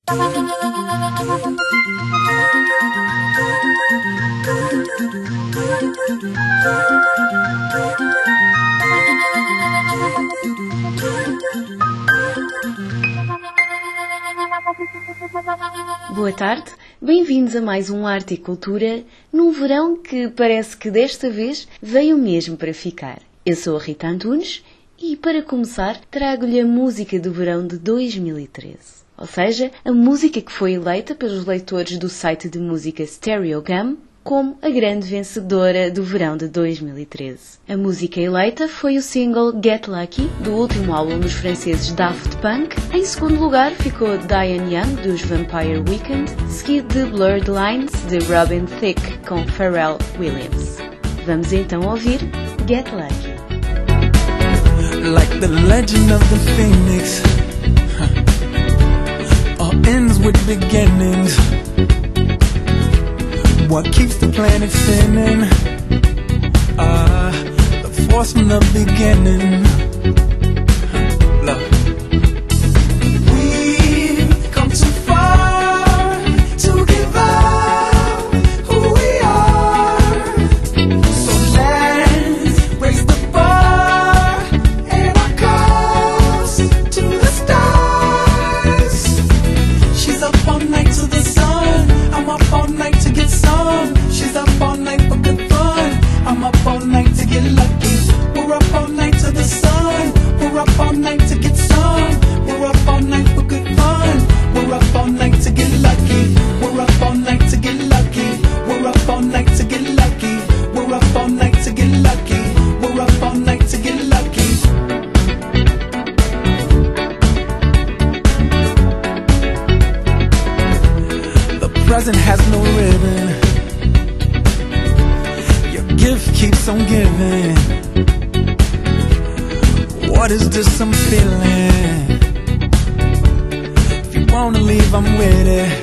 Boa tarde, bem-vindos a mais um Arte e Cultura, num verão que parece que desta vez veio mesmo para ficar. Eu sou a Rita Antunes e, para começar, trago-lhe a música do verão de 2013. Ou seja, a música que foi eleita pelos leitores do site de música Stereogum como a grande vencedora do verão de 2013. A música eleita foi o single Get Lucky, do último álbum dos franceses Daft Punk. Em segundo lugar ficou Diane Young, dos Vampire Weekend, seguido de Blurred Lines, de Robin Thicke, com Pharrell Williams. Vamos então ouvir Get Lucky. Like the legend of the phoenix, all ends with beginnings. What keeps the planet spinning? The force from the beginning. Love. We've come too far to give up who we are. So let's raise the bar and our cups to the stars. She's up all night to the sun. I'm up all night to get some. She's up all night for good fun. I'm up all night to get lucky. We're up all night to the sun. We're up all night to get some. We're up all night for good fun. We're up all night to get lucky. We're up all night to get lucky. We're up all night to get lucky. We're up all night to get lucky. We're up all night to get lucky. The present has no ribbon. Your gift keeps on giving. What is this I'm feeling? If you wanna leave, I'm with it.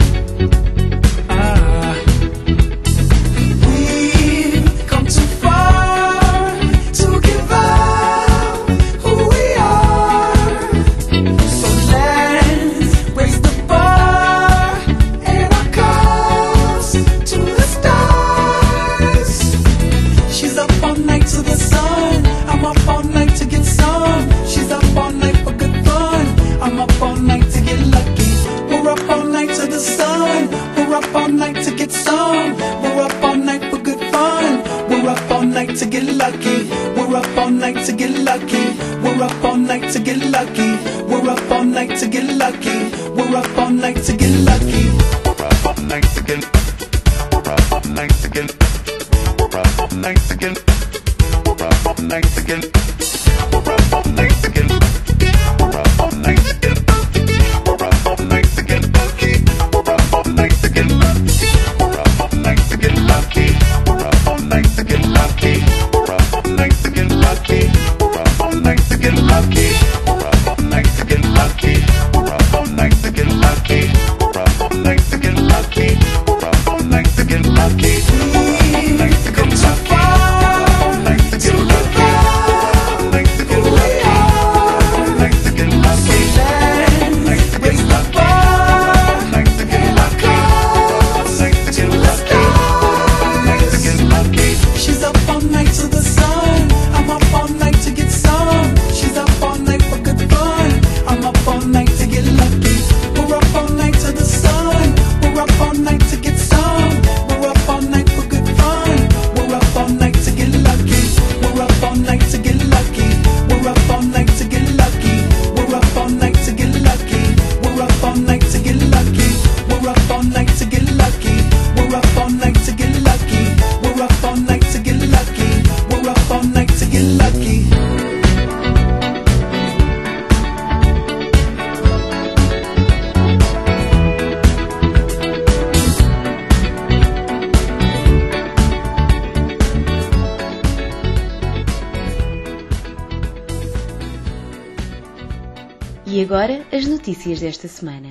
We've come too far to give up who we are. So let's raise the bar and our cups to the stars. She's up all night to the sun. I'm up all night to get some. She's up all night for good fun. I'm up all night to get lucky. We're up all night to the sun. We're up all night to get some. We're up all night for good fun. We're up all night to get lucky. We're up all night to get lucky. We're up all night to get lucky. We're up all night to get lucky. We're up all night to get lucky. We're up all night to get. We're up all night to get. We're up all night to get. We're up all night to get. We're up all night to get. We're up all night to get. We're up all night to get lucky. We're up all night to get lucky. We're up all night to get lucky. We're up all night to get lucky. We're up all night to get lucky. We're up all night to get lucky. We're up all night to get lucky. We're up all night to get lucky. We're up all night to get lucky. We're up all night to get lucky. Come too far to give up who we are. Let's raise the bar and our cups to the stars. She's up all night to the sun. I'm up all night to get some. She's up all night for good fun. I'm up all night to get lucky. We're up all night to the sun. We're up all night to get some. We're up all night for good fun. We're up all night to get lucky. We're up all night to get lucky. We're up all night to get lucky. We're up all night to get lucky. We're up all night to get lucky. We're up all night to get lucky. We're up all night to get lucky. We're up all night to get lucky. We're up all night to get lucky. E agora, as notícias desta semana.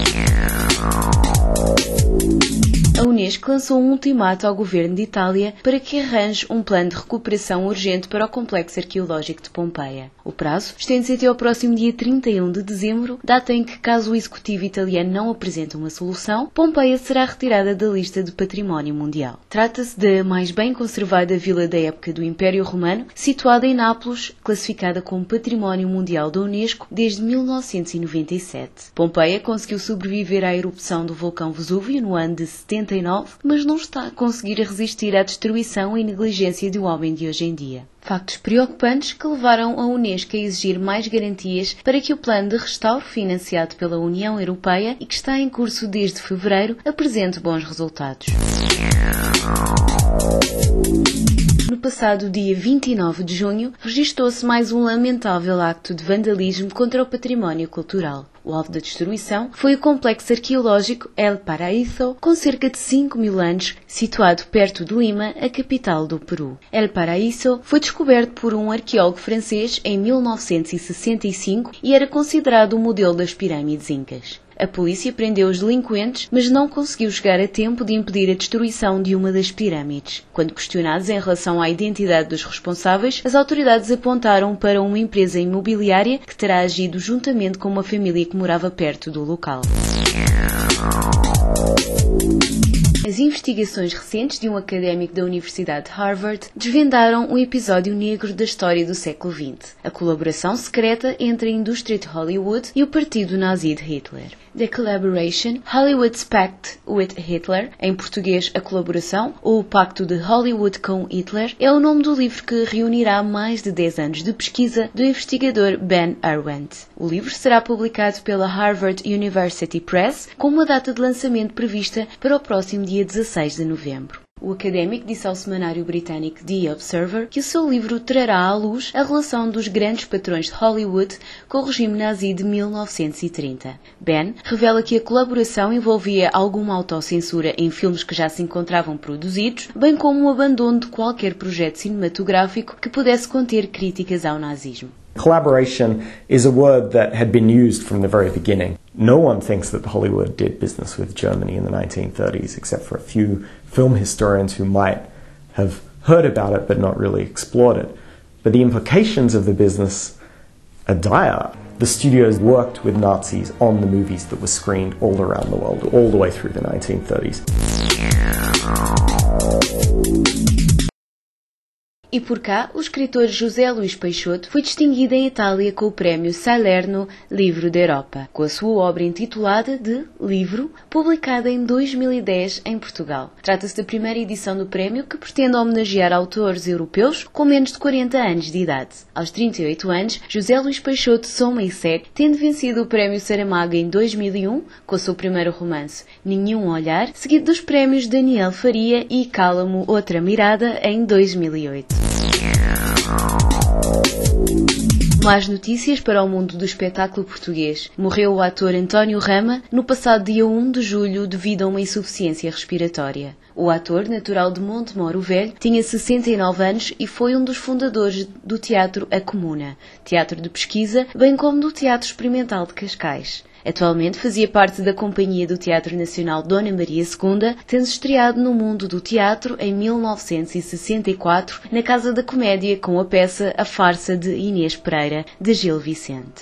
A Unesco lançou um ultimato ao governo de Itália para que arranje um plano de recuperação urgente para o complexo arqueológico de Pompeia. O prazo estende-se até ao próximo dia 31 de dezembro, data em que, caso o executivo italiano não apresente uma solução, Pompeia será retirada da lista de Património Mundial. Trata-se da mais bem conservada vila da época do Império Romano, situada em Nápoles, classificada como Património Mundial da Unesco desde 1997. Pompeia conseguiu sobreviver à erupção do vulcão Vesúvio no ano de 79, mas não está a conseguir resistir à destruição e negligência do homem de hoje em dia. Factos preocupantes que levaram a Unesco a exigir mais garantias para que o plano de restauro financiado pela União Europeia e que está em curso desde fevereiro apresente bons resultados. No passado dia 29 de junho, registou-se mais um lamentável acto de vandalismo contra o património cultural. O alvo da destruição foi o complexo arqueológico El Paraíso, com cerca de 5.000 anos, situado perto de Lima, a capital do Peru. El Paraíso foi descoberto por um arqueólogo francês em 1965 e era considerado o modelo das pirâmides incas. A polícia prendeu os delinquentes, mas não conseguiu chegar a tempo de impedir a destruição de uma das pirâmides. Quando questionados em relação à identidade dos responsáveis, as autoridades apontaram para uma empresa imobiliária que terá agido juntamente com uma família que morava perto do local. As investigações recentes de um académico da Universidade de Harvard desvendaram um episódio negro da história do século XX, a colaboração secreta entre a indústria de Hollywood e o partido nazi de Hitler. The Collaboration, Hollywood's Pact with Hitler, em português a colaboração, ou o Pacto de Hollywood com Hitler, é o nome do livro que reunirá mais de 10 anos de pesquisa do investigador Ben Irwin. O livro será publicado pela Harvard University Press, com uma data de lançamento prevista para o próximo dia 16 de novembro. O académico disse ao semanário britânico The Observer que o seu livro trará à luz a relação dos grandes patrões de Hollywood com o regime nazi de 1930. Ben revela que a colaboração envolvia alguma autocensura em filmes que já se encontravam produzidos, bem como o abandono de qualquer projeto cinematográfico que pudesse conter críticas ao nazismo. Collaboration is a word that had been used from the very beginning. No one thinks that Hollywood did business with Germany in the 1930s, except for a few film historians who might have heard about it but not really explored it. But the implications of the business are dire. The studios worked with Nazis on the movies that were screened all around the world, all the way through the 1930s. E por cá, o escritor José Luís Peixoto foi distinguido em Itália com o prémio Salerno Livro da Europa, com a sua obra intitulada de Livro, publicada em 2010 em Portugal. Trata-se da primeira edição do prémio que pretende homenagear autores europeus com menos de 40 anos de idade. Aos 38 anos, José Luís Peixoto soma e segue, tendo vencido o prémio Saramago em 2001, com o seu primeiro romance Nenhum Olhar, seguido dos prémios Daniel Faria e Cálamo Outra Mirada em 2008. Mais notícias para o mundo do espetáculo português. Morreu o ator António Rama no passado dia 1 de julho devido a uma insuficiência respiratória. O ator, natural de Montemor o Velho, tinha 69 anos e foi um dos fundadores do Teatro A Comuna, teatro de pesquisa, bem como do Teatro Experimental de Cascais. Atualmente fazia parte da Companhia do Teatro Nacional Dona Maria II, tendo estreado no mundo do teatro em 1964, na Casa da Comédia, com a peça A Farsa de Inês Pereira, de Gil Vicente.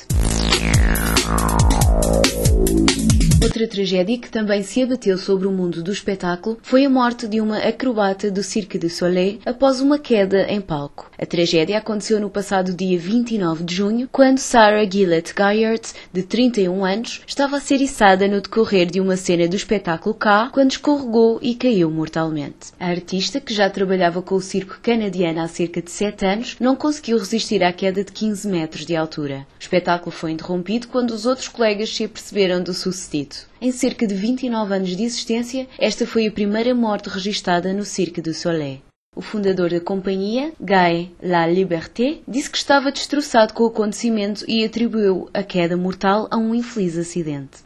Outra tragédia que também se abateu sobre o mundo do espetáculo foi a morte de uma acrobata do Cirque du Soleil após uma queda em palco. A tragédia aconteceu no passado dia 29 de junho, quando Sarah Gillett Guyard, de 31 anos, estava a ser içada no decorrer de uma cena do espetáculo K, quando escorregou e caiu mortalmente. A artista, que já trabalhava com o circo canadiano há cerca de 7 anos, não conseguiu resistir à queda de 15 metros de altura. O espetáculo foi interrompido quando os outros colegas se aperceberam do sucedido. Em cerca de 29 anos de existência, esta foi a primeira morte registada no Cirque du Soleil. O fundador da companhia, Guy Laliberté, disse que estava destroçado com o acontecimento e atribuiu a queda mortal a um infeliz acidente.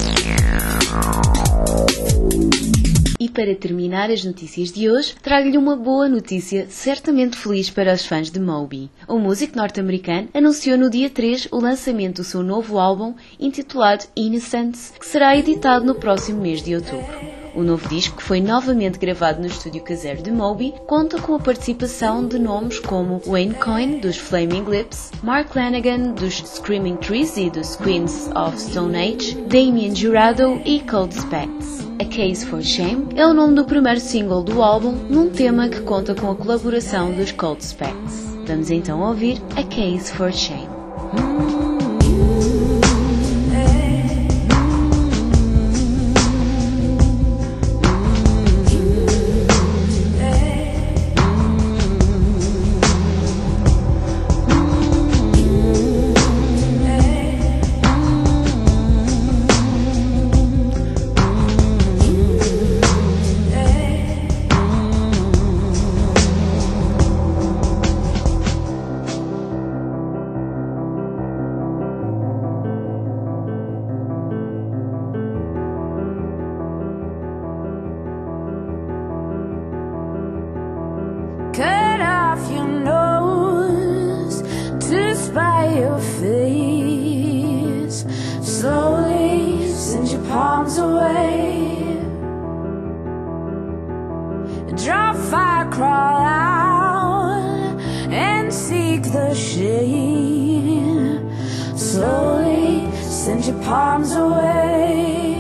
E para terminar as notícias de hoje, trago-lhe uma boa notícia, certamente feliz para os fãs de Moby. O músico norte-americano anunciou no dia 3 o lançamento do seu novo álbum, intitulado Innocence, que será editado no próximo mês de outubro. O novo disco, que foi novamente gravado no estúdio caseiro de Moby, conta com a participação de nomes como Wayne Coyne, dos Flaming Lips, Mark Lanegan, dos Screaming Trees e dos Queens of Stone Age, Damien Jurado e Cold Specs. A Case for Shame é o nome do primeiro single do álbum, num tema que conta com a colaboração dos Cold Specs. Vamos então ouvir A Case for Shame. Cut off your nose to spite your face. Slowly send your palms away. Draw fire, crawl out and seek the shade. Slowly send your palms away.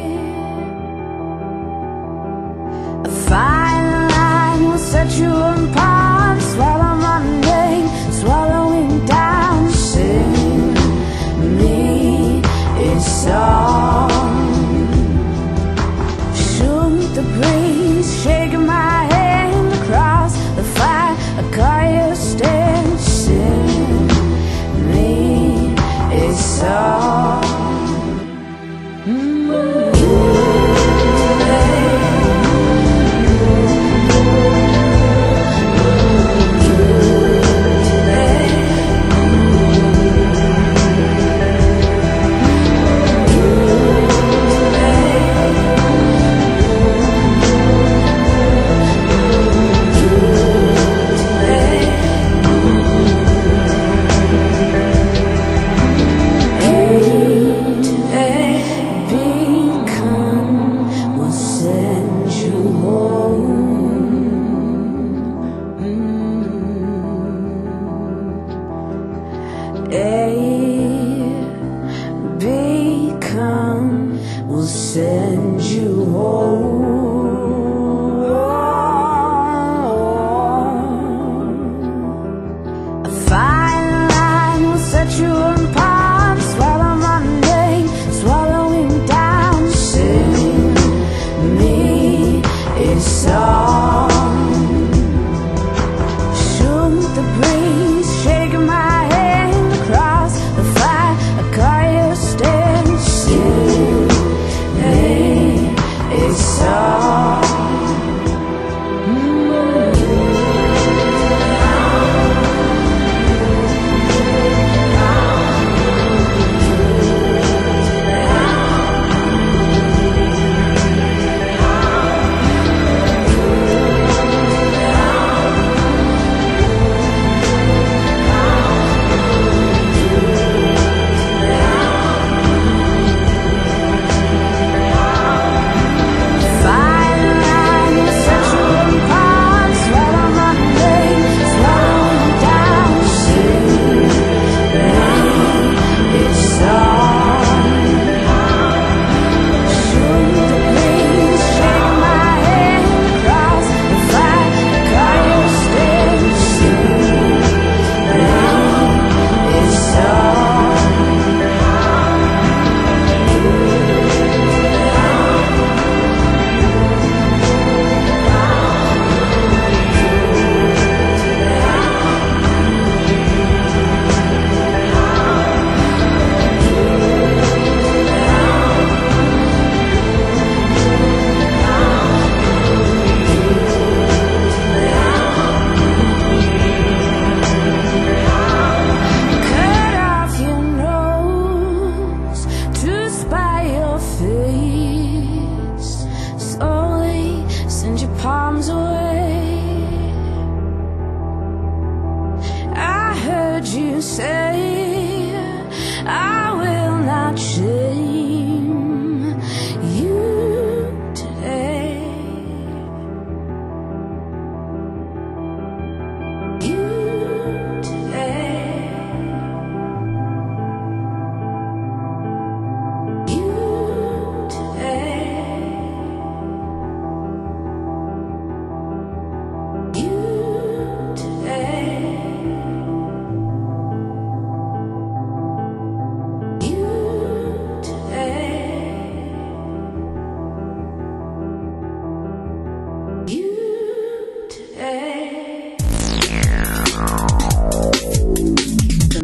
A fine line will set you apart. Swallow Monday, swallowing down. Sing me a song. Shoot the breeze, shaking my hand across the fire. I call you stand. Sing me a song. Become will send you home. A fine line will set you apart. Swallow Monday, swallowing down. Sing me a song. Shoot the breeze, shaking my hand across the fire. I call you stand. Sing me a song.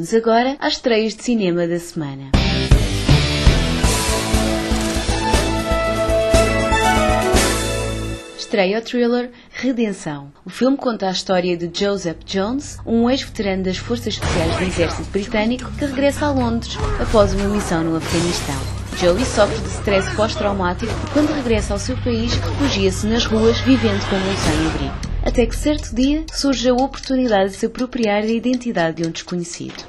Vamos agora às estreias de cinema da semana. Estreia o thriller Redenção. O filme conta a história de Joseph Jones, um ex-veterano das Forças Especiais do Exército Britânico que regressa a Londres após uma missão no Afeganistão. Joey sofre de stress pós-traumático e quando regressa ao seu país refugia-se nas ruas vivendo como um sem-abrigo. Até que certo dia surge a oportunidade de se apropriar da identidade de um desconhecido.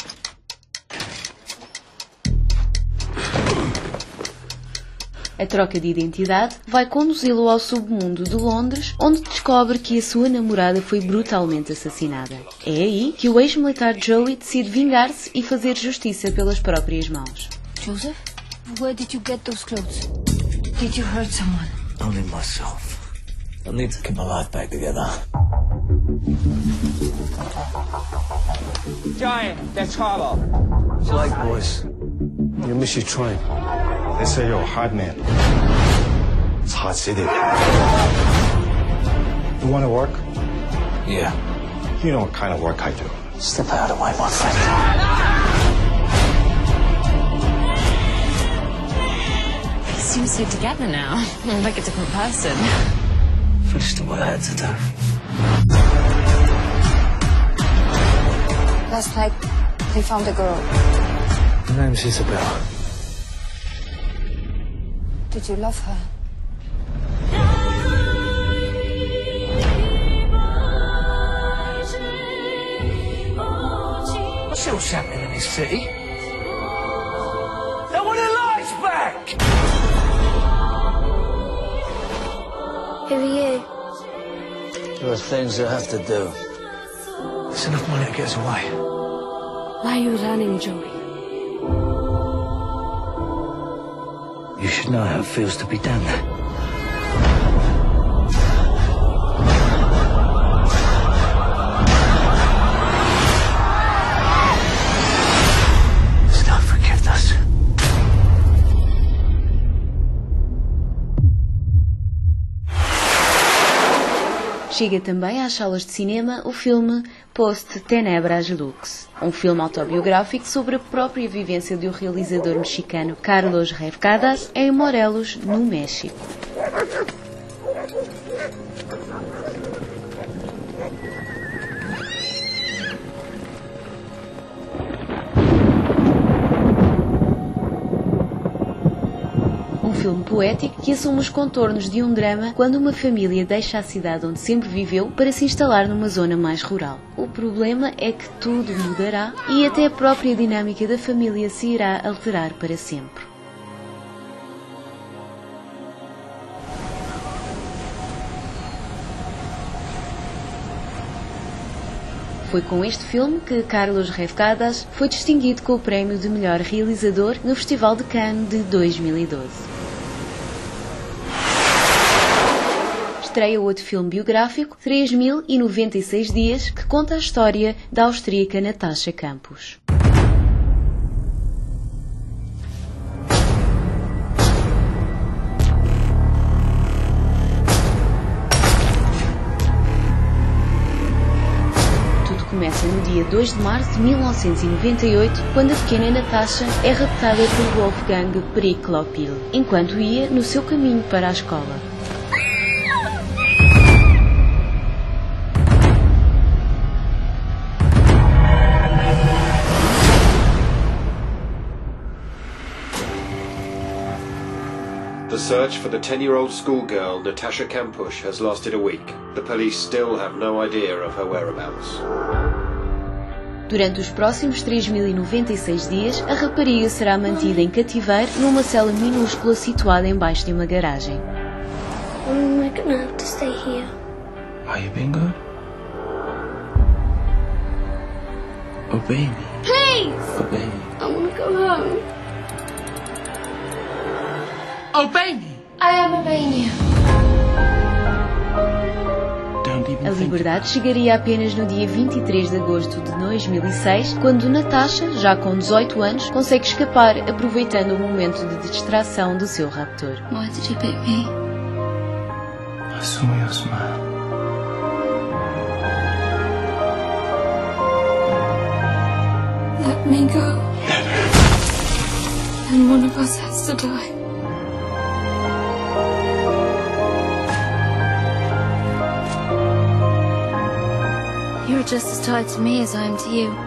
A troca de identidade vai conduzi-lo ao submundo de Londres, onde descobre que a sua namorada foi brutalmente assassinada. É aí que o ex-militar Joey decide vingar-se e fazer justiça pelas próprias mãos. Joseph, where did you get those clothes? Did you hurt someone? Only myself. I need to keep my life back together. Giant, that's Harlow. What's it like, boys? You miss your train. They say you're a hard man. It's a hard city. You want to work? Yeah. You know what kind of work I do. Step out of the way, my friend. You seem so together now. Like a different person. Finished what I had to do. Last night, they found a girl. Her name's Isabel. Did you love her? What's else happening in this city? They want their lives back! Who are you? There are things I have to do. It's enough money to get us away. Why are you running, Joey? You should know how it feels to be done. There's no forgiveness. Chega também às salas de cinema o filme Post Tenebras Lux, um filme autobiográfico sobre a própria vivência do realizador mexicano Carlos Revucadas em Morelos, no México. Um filme poético que assume os contornos de um drama quando uma família deixa a cidade onde sempre viveu para se instalar numa zona mais rural. O problema é que tudo mudará e até a própria dinâmica da família se irá alterar para sempre. Foi com este filme que Carlos Revucadas foi distinguido com o prémio de melhor realizador no Festival de Cannes de 2012. Estreia outro filme biográfico, 3096 dias, que conta a história da austríaca Natascha Campos. Começa no dia 2 de março de 1998, quando a pequena Natascha é raptada por Wolfgang Priklopil, enquanto ia no seu caminho para a escola. The search for the 10-year-old schoolgirl Natascha Kampusch has lasted a week. The police still have no idea of her whereabouts. Durante os próximos 3096 dias, a rapariga será mantida em cativeiro numa cela minúscula situada embaixo de uma garagem. Am I gonna have to stay here? Are you being good? Obey me. Please! Obey me. I wanna go home. Obey me! I am obeying you. Don't even A think liberdade chegaria apenas no dia 23 de agosto de 2006, quando Natascha, já com 18 anos, consegue escapar aproveitando o momento de distração do seu raptor. Why did you pick me? I saw your smile. let me go. And one of us has to die. You're just as tied to me as I am to you.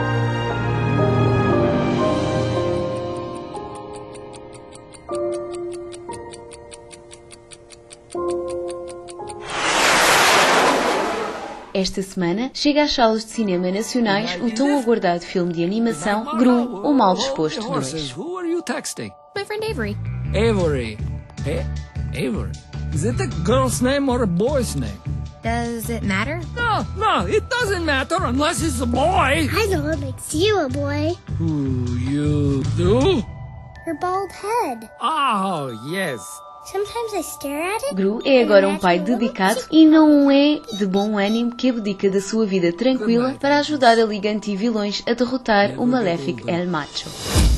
Esta semana chega às salas de cinema nacionais o tão aguardado filme de animação Gru, o Mal Disposto 2. Who are you texting? My friend Avery. Avery. Avery. Is it a girl's name or a boy's name? Does it matter? No, it doesn't matter unless it's a boy. I know what makes you a boy. Who you do? Your bald head. Oh, yes. Sometimes I stare at it. Gru é agora um pai dedicado e não é de bom ânimo que abdica da sua vida tranquila para ajudar a Liga Anti-Vilões a derrotar o maléfico El Macho.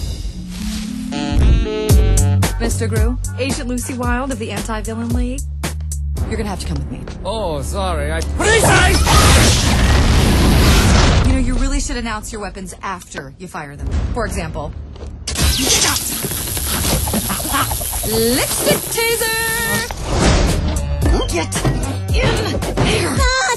Mr. Gru, Agent Lucy Wilde of the Anti-Villain League. You're gonna have to come with me. Oh, sorry, You know, you really should announce your weapons after you fire them. For example... Lipstick taser! Get in here!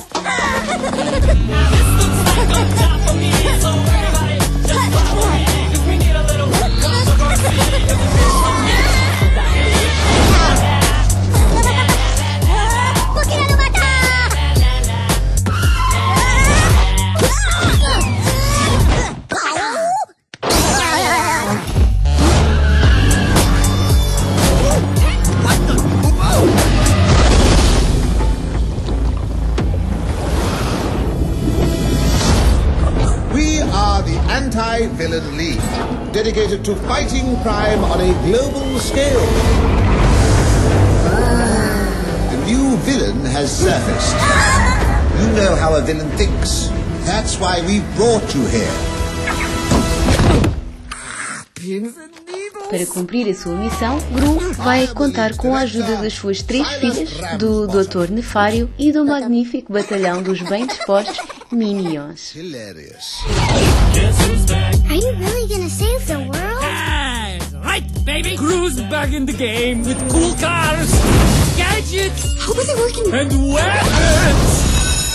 Anti-Villain League, dedicated to fighting crime on a global scale. The new villain has surfaced. You know how a villain thinks. That's why we brought you here. Para cumprir a sua missão, Gru vai contar com a ajuda das suas 3 filhas, do Dr. Nefário e do magnífico batalhão dos bem dispostos Minions. Are you really gonna save the world? Yes, right, baby. Gru's back in the game with cool cars, gadgets, How was it working? and weapons.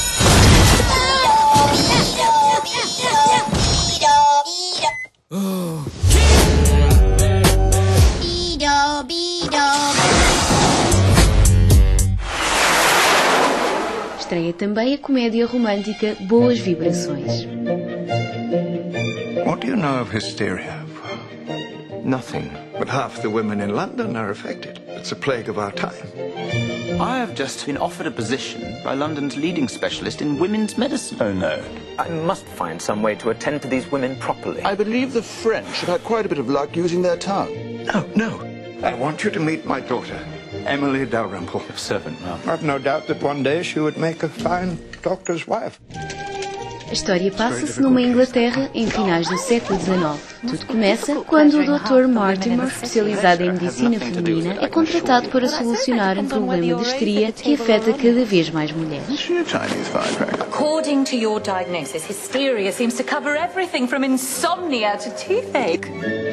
Estreia também a comédia romântica Boas Vibrações. What do you know of hysteria? Nothing. But half the women in London are affected. It's a plague of our time. I have just been offered a position by London's leading specialist in women's medicine. Oh no. I must find some way to attend to these women properly. I believe the French have had quite a bit of luck using their tongue. No. I want you to meet my daughter, Emily Dalrymple. Your servant, ma'am. I've no doubt that one day she would make a fine doctor's wife. A história passa-se numa Inglaterra em finais do século XIX. Tudo começa quando o Dr. Mortimer, especializado em medicina feminina, é contratado para solucionar um problema de histeria que afeta cada vez mais mulheres. According to your diagnosis, hysteria seems to cover everything from insomnia to toothache.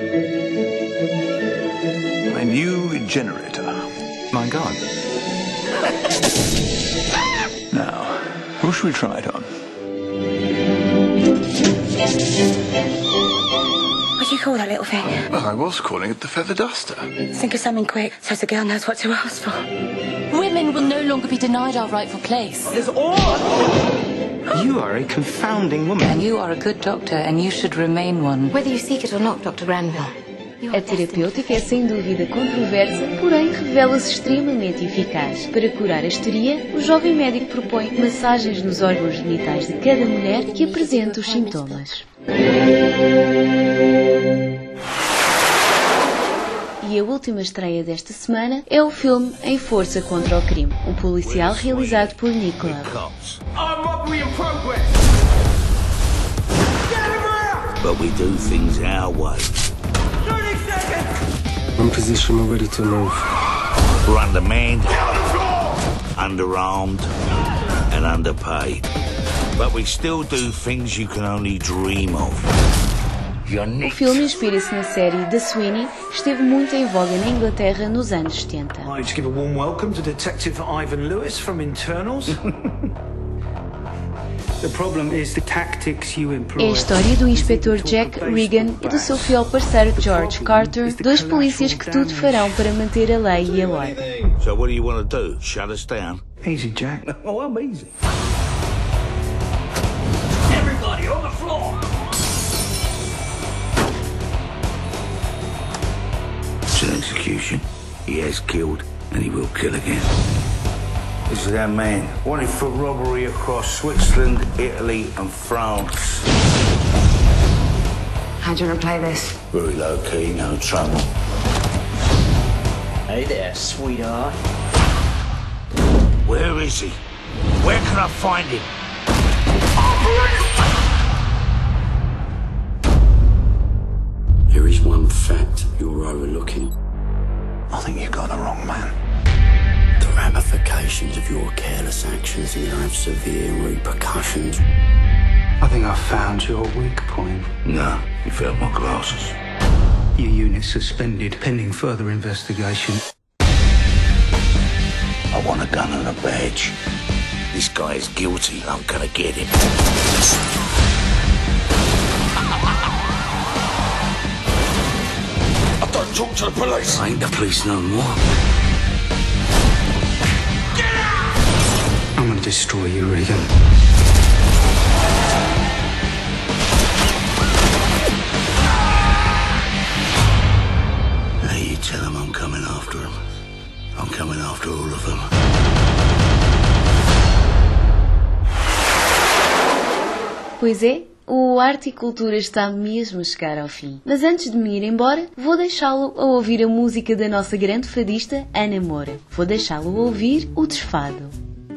My new regenerator. My God. Now, who should we try it on? What do you call that little thing? Well, I was calling it the feather duster. Think of something quick so the girl knows what to ask for. Women will no longer be denied our rightful place. You are a confounding woman. And you are a good doctor, and you should remain one. Whether you seek it or not, Dr. Granville. A terapêutica é sem dúvida controversa, porém revela-se extremamente eficaz. Para curar a histeria, o jovem médico propõe massagens nos órgãos genitais de cada mulher que apresenta os sintomas. E a última estreia desta semana é o filme Em Força contra o Crime, um policial realizado por Nick Love. But we do things our way. In position, we're ready to move. We're undermanned, underarmed, and underpaid. But we still do things you can only dream of. O filme inspira-se na série The Sweeney, que esteve muito em voga na Inglaterra nos anos 70. I'd like to give a warm welcome to Detective Ivan Lewis from Internals. The problem is the tactics you employ. É a história do inspetor Jack Regan e do seu fiel parceiro George Carter, dois polícias que tudo farão para manter a lei e a ordem. So what do you want to do? Shut us down? Easy, Jack. Oh, I'm easy. Everybody on the floor! It's an execution. He has killed, and he will kill again. This is our man, wanted for robbery across Switzerland, Italy and France. How do you want to play this? Very low key, no trouble. Hey there, sweetheart. Where is he? Where can I find him? There is one fact you're overlooking. I think you've got the wrong man. The ramifications of your careless actions are going to have severe repercussions. I think I found your weak point. No, you found my glasses. Your unit suspended pending further investigation. I want a gun and a badge. This guy is guilty. I'm gonna get him. I don't talk to the police. I ain't the police no more. I'm gonna destroy you, Regan. Now you tell him I'm coming after him. I'm coming after all of them. Pois é, o Arte e Cultura está mesmo a chegar ao fim. Mas antes de me ir embora, vou deixá-lo a ouvir a música da nossa grande fadista, Ana Moura. Vou deixá-lo a ouvir o Desfado.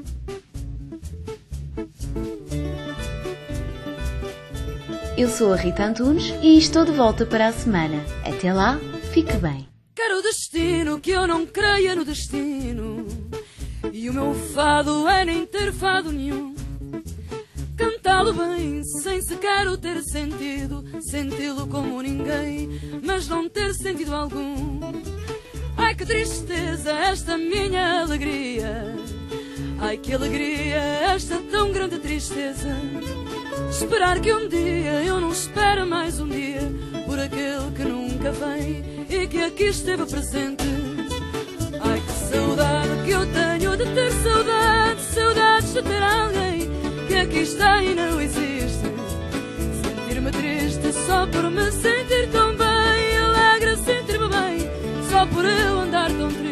Eu sou a Rita Antunes e estou de volta para a semana. Até lá, fique bem. Quero o destino, que eu não creia no destino. E o meu fado é nem ter fado nenhum. Cantá-lo bem, sem sequer o ter sentido. Senti-lo como ninguém, mas não ter sentido algum. Ai que tristeza esta minha alegria. Ai que alegria esta tão grande tristeza. Esperar que um dia eu não espere mais um dia por aquele que nunca vem e que aqui esteve presente. Ai que saudade que eu tenho de ter saudade, saudades de ter alguém que aqui está e não existe. Sentir-me triste só por me sentir tão bem, alegre sentir-me bem só por eu andar tão triste.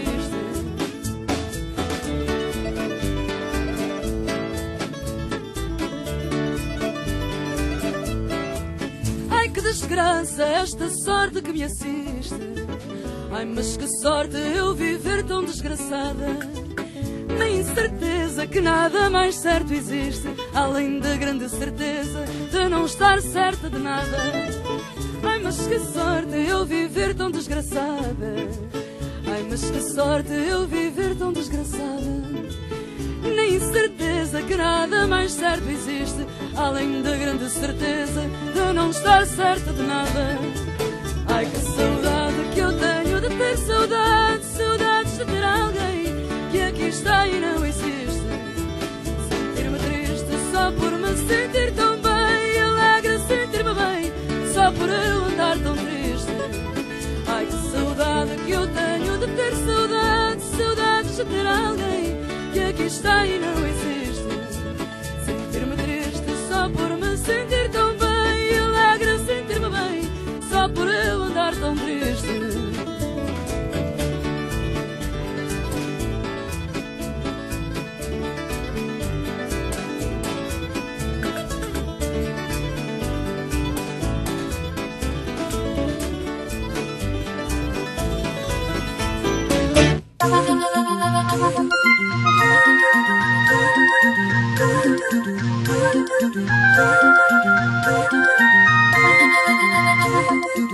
Desgraça, esta sorte que me assiste. Ai, mas que sorte eu viver tão desgraçada. Na incerteza que nada mais certo existe, além da grande certeza de não estar certa de nada. Ai, mas que sorte eu viver tão desgraçada. Ai, mas que sorte eu viver tão desgraçada. Na incerteza que nada mais certo existe, além da grande certeza de não estar certa de nada. Ai que saudade que eu tenho de ter saudade, saudades de ter alguém que aqui está e não existe. Sentir-me triste só por me sentir tão bem, alegre sentir-me bem só por eu andar tão triste. Ai que saudade que eu tenho de ter saudade, saudades de ter alguém que aqui está e não existe. Sentir-me triste só por me sentir tão bem, alegre sentir-me bem só por eu andar tão triste.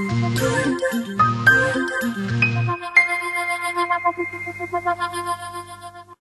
Thank you.